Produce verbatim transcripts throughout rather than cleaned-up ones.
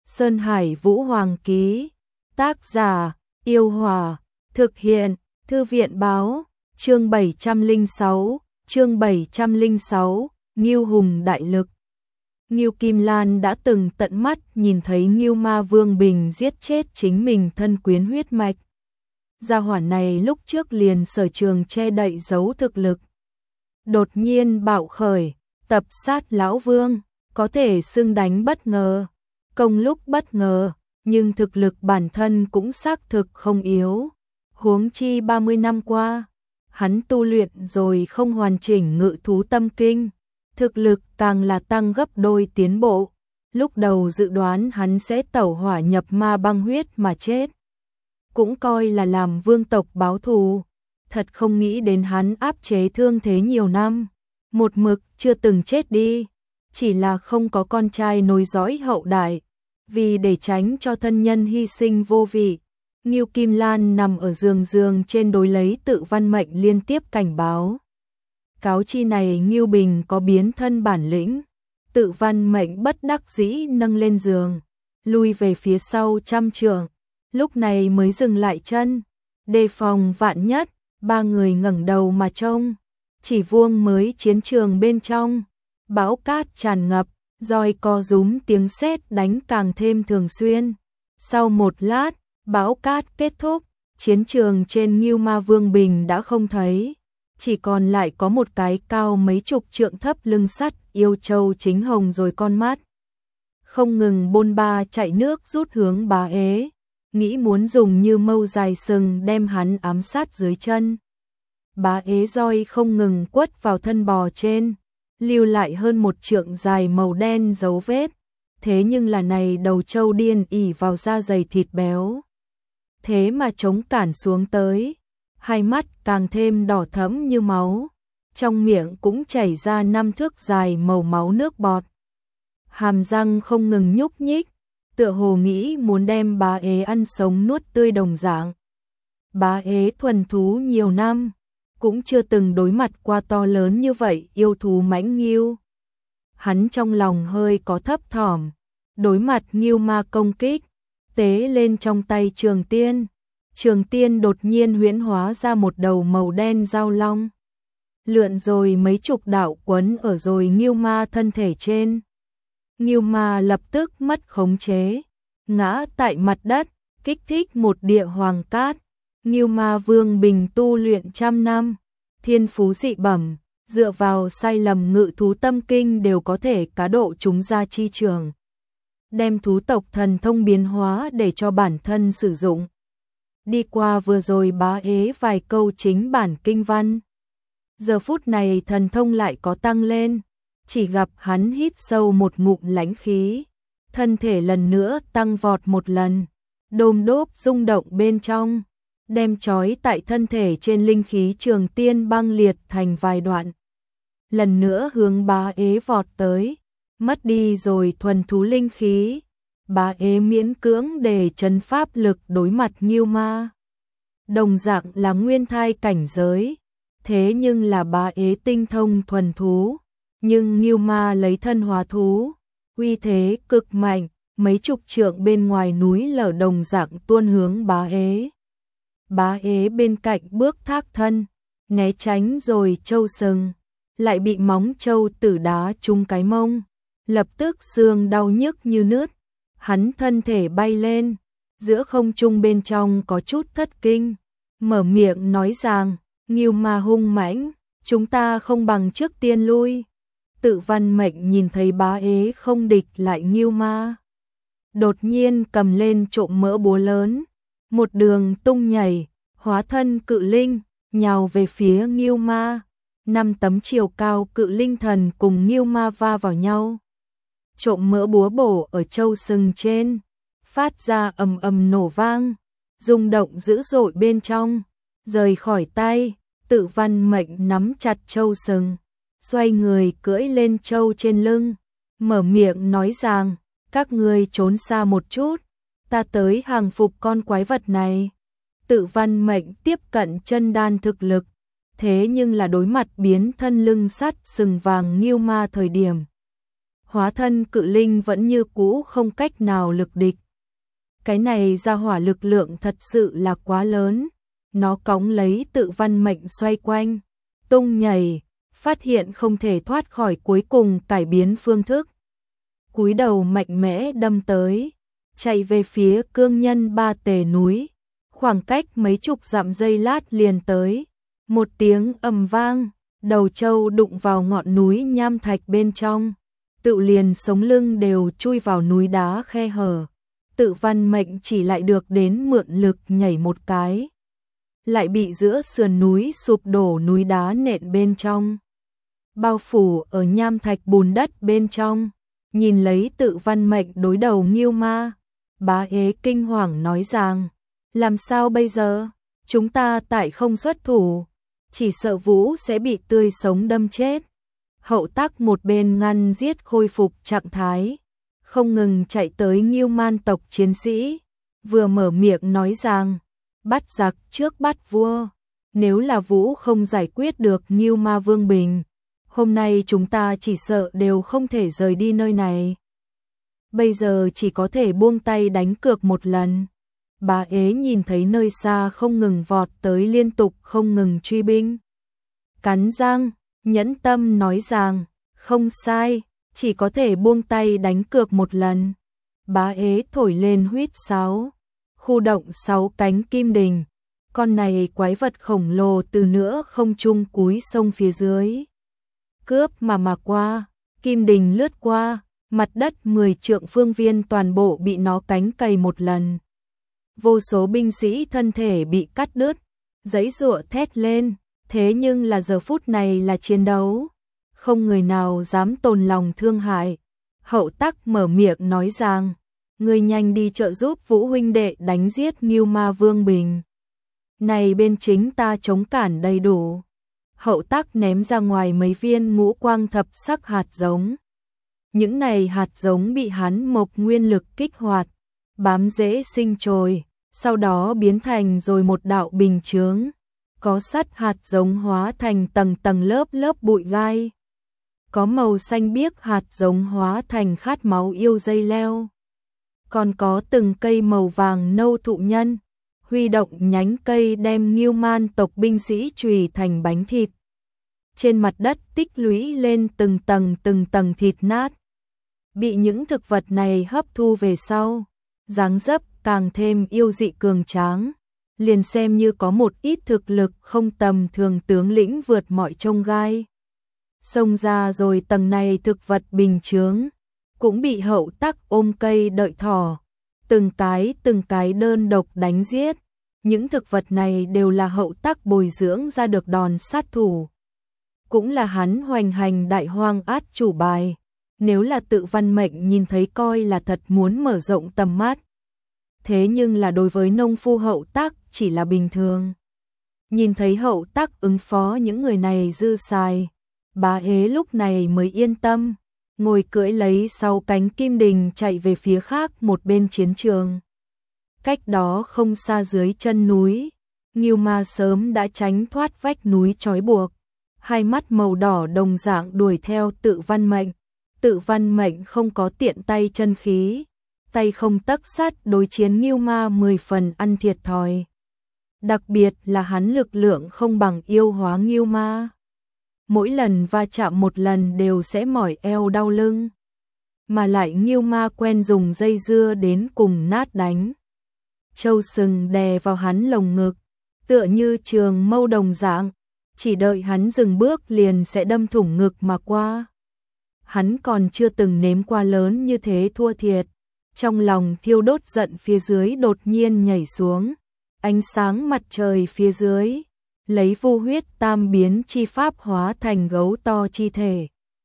Sơn Hải Vũ Hoàng ký. Tác giả, Yêu Hòa. Thực hiện, Thư viện báo. Chương bảy trăm lẻ sáu, chương bảy trăm lẻ sáu, Ngưu Hùng đại lực. Ngưu Kim Lan đã từng tận mắt nhìn thấy Ngưu Ma Vương Bình giết chết chính mình thân quyến huyết mạch. Gia hỏa này lúc trước liền sở trường che đậy giấu thực lực. Đột nhiên bạo khởi, tập sát lão vương, có thể xưng đánh bất ngờ, công lúc bất ngờ, nhưng thực lực bản thân cũng xác thực không yếu. Huống chi ba mươi năm qua, hắn tu luyện rồi không hoàn chỉnh Ngự Thú Tâm Kinh, thực lực càng là tăng gấp đôi tiến bộ. Lúc đầu dự đoán hắn sẽ tẩu hỏa nhập ma băng huyết mà chết, cũng coi là làm vương tộc báo thù. Thật không nghĩ đến hắn áp chế thương thế nhiều năm, một mực chưa từng chết đi, chỉ là không có con trai nối dõi hậu đại. Vì để tránh cho thân nhân hy sinh vô vị, Ngưu Kim Lan nằm ở giường giường trên đối lấy Tự Văn Mệnh liên tiếp cảnh báo. Cáo chi này Ngưu Bình có biến thân bản lĩnh. Tự Văn Mệnh bất đắc dĩ nâng lên giường, lui về phía sau trăm trượng, lúc này mới dừng lại chân, đề phòng vạn nhất. Ba người ngẩng đầu mà trông, chỉ vuông mới chiến trường bên trong, bão cát tràn ngập, roi co rúm tiếng sét đánh càng thêm thường xuyên. Sau một lát, bão cát kết thúc, chiến trường trên Ngưu Ma Vương Bình đã không thấy, chỉ còn lại có một cái cao mấy chục trượng thấp lưng sắt yêu châu chính hồng rồi con mắt không ngừng bôn ba chạy nước rút hướng Bá Ế, nghĩ muốn dùng như mâu dài sừng đem hắn ám sát dưới chân. Bá Ế roi không ngừng quất vào thân bò trên, lưu lại hơn một trượng dài màu đen dấu vết. Thế nhưng là này đầu trâu điên ỉ vào da dày thịt béo, thế mà chống cản xuống tới, hai mắt càng thêm đỏ thẫm như máu, trong miệng cũng chảy ra năm thước dài màu máu nước bọt, hàm răng không ngừng nhúc nhích, tựa hồ nghĩ muốn đem Bá Ế ăn sống nuốt tươi đồng dạng. Bá Ế thuần thú nhiều năm, cũng chưa từng đối mặt qua to lớn như vậy yêu thú mãnh ngưu. Hắn trong lòng hơi có thấp thỏm, đối mặt ngưu ma công kích, tế lên trong tay Trường Tiên. Trường Tiên đột nhiên huyễn hóa ra một đầu màu đen dao long, lượn rồi mấy chục đạo quấn ở rồi ngưu ma thân thể trên. Ngưu ma lập tức mất khống chế, ngã tại mặt đất, kích thích một địa hoàng cát. Ngưu Ma Vương Bình tu luyện trăm năm, thiên phú dị bẩm, dựa vào sai lầm Ngự Thú Tâm Kinh đều có thể cá độ chúng ra chi trường, đem thú tộc thần thông biến hóa để cho bản thân sử dụng. Đi qua vừa rồi Bá Ế vài câu chính bản kinh văn, giờ phút này thần thông lại có tăng lên, chỉ gặp hắn hít sâu một ngụm lãnh khí, thân thể lần nữa tăng vọt một lần, đôm đốp rung động bên trong, đem trói tại thân thể trên linh khí Trường Tiên băng liệt thành vài đoạn. Lần nữa hướng Bá Ế vọt tới, mất đi rồi thuần thú linh khí, Bá Ế miễn cưỡng để trấn pháp lực đối mặt ngưu ma. Đồng dạng là nguyên thai cảnh giới, thế nhưng là Bá Ế tinh thông thuần thú, nhưng ngưu ma lấy thân hóa thú, uy thế cực mạnh, mấy chục trượng bên ngoài núi lở đồng dạng tuôn hướng Bá Ế. Bá Ế bên cạnh bước thác thân, né tránh rồi châu sừng, lại bị móng châu tử đá trúng cái mông, lập tức xương đau nhức như nứt, hắn thân thể bay lên, giữa không trung bên trong có chút thất kinh, mở miệng nói rằng, ngưu ma hung mãnh, chúng ta không bằng trước tiên lui. Tự Văn Mệnh nhìn thấy Bá Ế không địch lại ngưu ma, đột nhiên cầm lên trộm mỡ búa lớn, một đường tung nhảy, hóa thân cự linh, nhào về phía ngưu ma. Năm tấm chiều cao cự linh thần cùng ngưu ma va vào nhau. Trộm mỡ búa bổ ở châu sừng trên, phát ra ầm ầm nổ vang, rung động dữ dội bên trong, rời khỏi tay. Tự Văn Mệnh nắm chặt châu sừng, xoay người cưỡi lên châu trên lưng, mở miệng nói rằng, các ngươi trốn xa một chút, ta tới hàng phục con quái vật này. Tự Văn Mệnh tiếp cận chân đan thực lực, thế nhưng là đối mặt biến thân lưng sắt sừng vàng ngưu ma thời điểm, hóa thân cự linh vẫn như cũ không cách nào lực địch. Cái này ra hỏa lực lượng thật sự là quá lớn, nó cõng lấy tự văn mệnh xoay quanh, tung nhảy, phát hiện không thể thoát khỏi cuối cùng cải biến phương thức. Cúi đầu mạnh mẽ đâm tới, chạy về phía cương nhân ba tề núi, khoảng cách mấy chục dặm giây lát liền tới, một tiếng ầm vang, đầu trâu đụng vào ngọn núi nham thạch bên trong, tự liền sống lưng đều chui vào núi đá khe hở. Tự văn mệnh chỉ lại được đến mượn lực nhảy một cái, lại bị giữa sườn núi sụp đổ núi đá nện bên trong, bao phủ ở nham thạch bùn đất bên trong. Nhìn lấy tự văn mệnh đối đầu Ngưu Ma, Bá Ế kinh hoàng nói rằng, làm sao bây giờ, chúng ta tại không xuất thủ, chỉ sợ Vũ sẽ bị tươi sống đâm chết. Hậu Tắc một bên ngăn giết khôi phục trạng thái, không ngừng chạy tới Ngưu Man tộc chiến sĩ, vừa mở miệng nói rằng, bắt giặc trước bắt vua, nếu là Vũ không giải quyết được Ngưu Ma Vương Bình, hôm nay chúng ta chỉ sợ đều không thể rời đi nơi này. Bây giờ chỉ có thể buông tay đánh cược một lần. Bá Ế nhìn thấy nơi xa không ngừng vọt tới liên tục không ngừng truy binh, cắn răng, nhẫn tâm nói rằng, không sai, chỉ có thể buông tay đánh cược một lần. Bá Ế thổi lên huýt sáo, khu động sáu cánh kim đình, con này quái vật khổng lồ từ nữa không trung cúi sông phía dưới. Cướp mà mà qua, kim đình lướt qua, mặt đất mười trượng phương viên toàn bộ bị nó cánh cày một lần. Vô số binh sĩ thân thể bị cắt đứt, giãy giụa thét lên, thế nhưng là giờ phút này là chiến đấu, không người nào dám tồn lòng thương hại. Hậu Tắc mở miệng nói rằng, ngươi nhanh đi trợ giúp Vũ huynh đệ đánh giết Ngưu Ma Vương Bình. Này bên chính ta chống cản đầy đủ. Hậu Tắc ném ra ngoài mấy viên ngũ quang thập sắc hạt giống. Những này hạt giống bị hắn mộc nguyên lực kích hoạt, bám rễ sinh trồi, sau đó biến thành rồi một đạo bình chướng, có sắt hạt giống hóa thành tầng tầng lớp lớp bụi gai, có màu xanh biếc hạt giống hóa thành khát máu yêu dây leo, còn có từng cây màu vàng nâu thụ nhân, huy động nhánh cây đem Ngưu Man tộc binh sĩ chùy thành bánh thịt. Trên mặt đất tích lũy lên từng tầng từng tầng thịt nát, bị những thực vật này hấp thu về sau, dáng dấp càng thêm yêu dị cường tráng, liền xem như có một ít thực lực không tầm thường tướng lĩnh vượt mọi chông gai. Xông ra rồi tầng này thực vật bình chướng, cũng bị Hậu Tắc ôm cây đợi thỏ, từng cái từng cái đơn độc đánh giết. Những thực vật này đều là Hậu Tắc bồi dưỡng ra được đòn sát thủ, cũng là hắn hoành hành đại hoang át chủ bài. Nếu là tự văn mệnh nhìn thấy coi là thật muốn mở rộng tầm mắt. Thế nhưng là đối với nông phu Hậu Tắc chỉ là bình thường. Nhìn thấy Hậu Tắc ứng phó những người này dư xài, Bá Ế lúc này mới yên tâm, ngồi cưỡi lấy sau cánh kim đình chạy về phía khác một bên chiến trường. Cách đó không xa dưới chân núi, Ngưu Ma sớm đã tránh thoát vách núi trói buộc, hai mắt màu đỏ đồng dạng đuổi theo tự văn mệnh. Tự văn mệnh không có tiện tay chân khí, tay không tấc sắt đối chiến Ngưu Ma mười phần ăn thiệt thòi. Đặc biệt là hắn lực lượng không bằng yêu hóa Ngưu Ma. Mỗi lần va chạm một lần đều sẽ mỏi eo đau lưng. Mà lại Ngưu Ma quen dùng dây dưa đến cùng nát đánh. Châu sừng đè vào hắn lồng ngực, tựa như trường mâu đồng dạng, chỉ đợi hắn dừng bước liền sẽ đâm thủng ngực mà qua. Hắn còn chưa từng nếm qua lớn như thế thua thiệt, trong lòng thiêu đốt giận phía dưới đột nhiên nhảy xuống, ánh sáng mặt trời phía dưới, lấy vu huyết tam biến chi pháp hóa thành gấu to chi thể.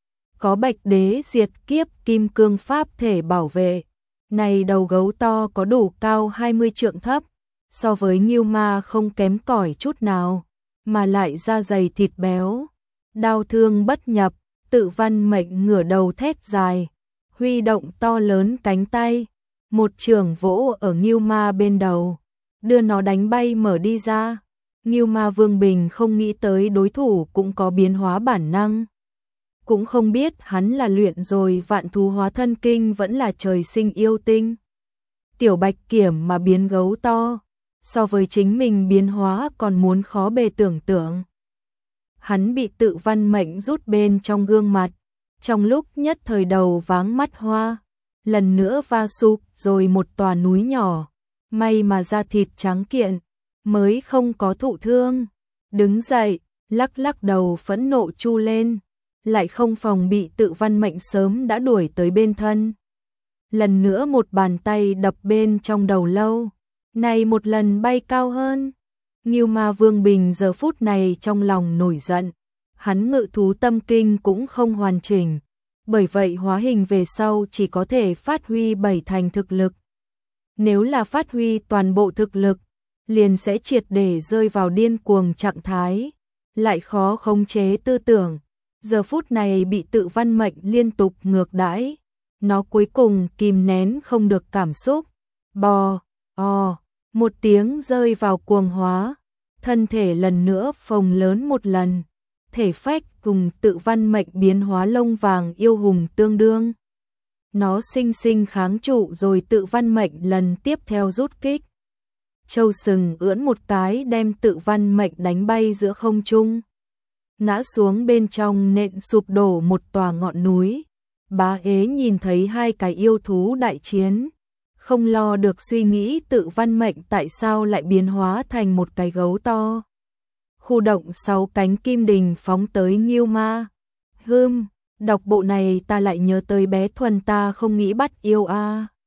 Có Bạch Đế diệt kiếp kim cương pháp thể bảo vệ, này đầu gấu to có đủ cao hai mươi trượng thấp, so với Ngưu Ma không kém cỏi chút nào, mà lại da dày thịt béo, đao thương bất nhập. Tự văn mệnh ngửa đầu thét dài, huy động to lớn cánh tay, một chưởng vỗ ở Ngưu Ma bên đầu, đưa nó đánh bay mở đi ra. Ngưu Ma Vương Bình không nghĩ tới đối thủ cũng có biến hóa bản năng. cũng không biết hắn là luyện rồi vạn thú hóa thân kinh vẫn là trời sinh yêu tinh. Tiểu Bạch Kiểm mà biến gấu to, so với chính mình biến hóa còn muốn khó bề tưởng tượng. Hắn bị tự văn mệnh rút bên trong gương mặt, trong lúc nhất thời đầu váng mắt hoa, lần nữa va sụp rồi một tòa núi nhỏ, may mà da thịt trắng kiện, mới không có thụ thương. Đứng dậy, lắc lắc đầu phẫn nộ chu lên, lại không phòng bị tự văn mệnh sớm đã đuổi tới bên thân. Lần nữa một bàn tay đập bên trong đầu lâu, này một lần bay cao hơn. Ngưu Ma Vương Bình giờ phút này trong lòng nổi giận, hắn ngự thú tâm kinh cũng không hoàn chỉnh, bởi vậy hóa hình về sau chỉ có thể phát huy bảy thành thực lực. Nếu là phát huy toàn bộ thực lực, liền sẽ triệt để rơi vào điên cuồng trạng thái, lại khó khống chế tư tưởng. Giờ phút này bị tự văn mệnh liên tục ngược đãi, nó cuối cùng kìm nén không được cảm xúc, bò, o, một tiếng rơi vào cuồng hóa, thân thể lần nữa phồng lớn một lần, thể phách cùng tự văn mệnh biến hóa lông vàng yêu hùng tương đương. Nó sinh sinh kháng trụ rồi tự văn mệnh lần tiếp theo rút kích. Châu sừng ưỡn một cái đem tự văn mệnh đánh bay giữa không trung, ngã xuống bên trong nện sụp đổ một tòa ngọn núi. Bá ế nhìn thấy hai cái yêu thú đại chiến, không lo được suy nghĩ tự văn mệnh tại sao lại biến hóa thành một cái gấu to. Khu động sáu cánh kim đình phóng tới Ngưu Ma. Hưm, đọc bộ này ta lại nhớ tới bé Thuần ta không nghĩ bắt yêu a. À.